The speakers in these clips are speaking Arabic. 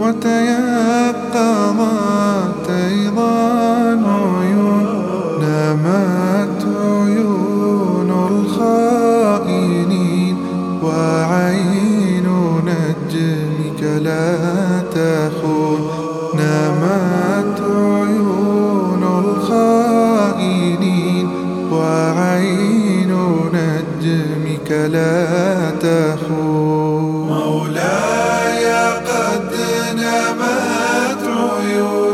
وتيقظت أيضا عيون، نامت عيون الخائنين، وعين نجمك لا تخون. نامت عيون الخائنين، وعين نجمك لا تخون. مولاي قد نامت عيون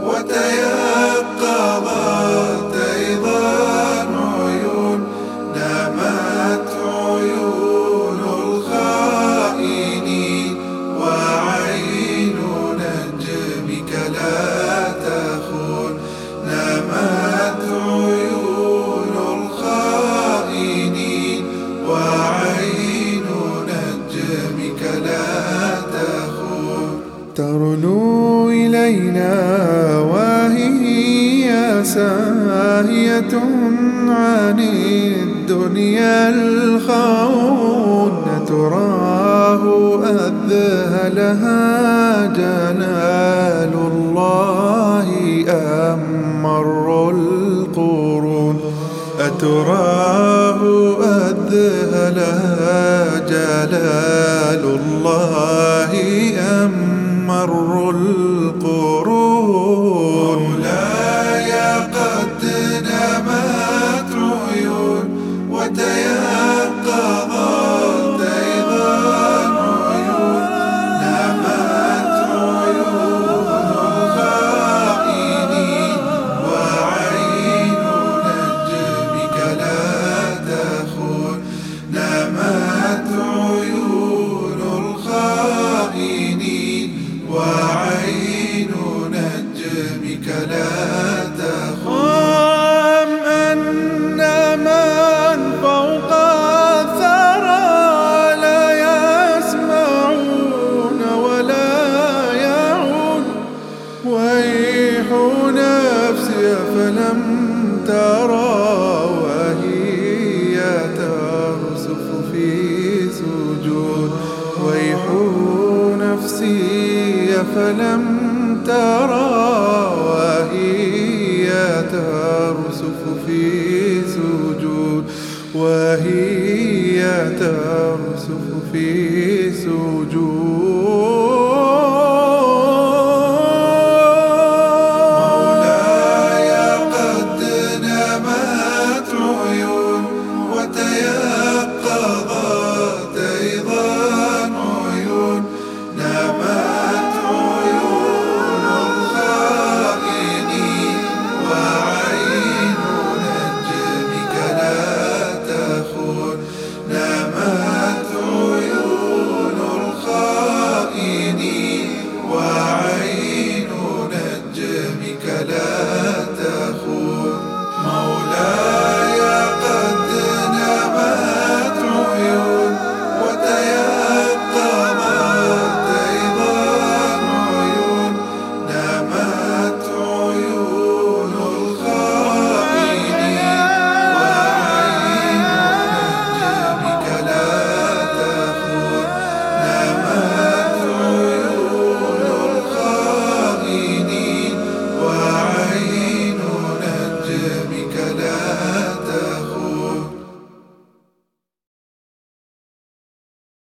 وتيقظت أيضا عيون، نامت عيون الخائنين، وعين نجمك لا تخون. نامت عيون الخائنين، وعين نجمك لا تخون. ترنو إلينا وهي ساهية عن الدنيا الخون، تراه أذهلها جلال الله أم مر القرون. أتراه أذهلها جلال الله أم مر القرون. مولاي قد نامت عيون وتيقظت أيضا عيون، نامت عيون الخائنين، وعين نجمك لا تخون. نامت عيون الخائنين، وعين نجمك لا تخون. أم أن من فوق الثرى لا يسمعون ولا يعون، ويح نفسي فلم ترى وهي ترسف في سجود. ويح نفسي فلم ترى وهي ترسف في سجود. وهي ترسف في سجود.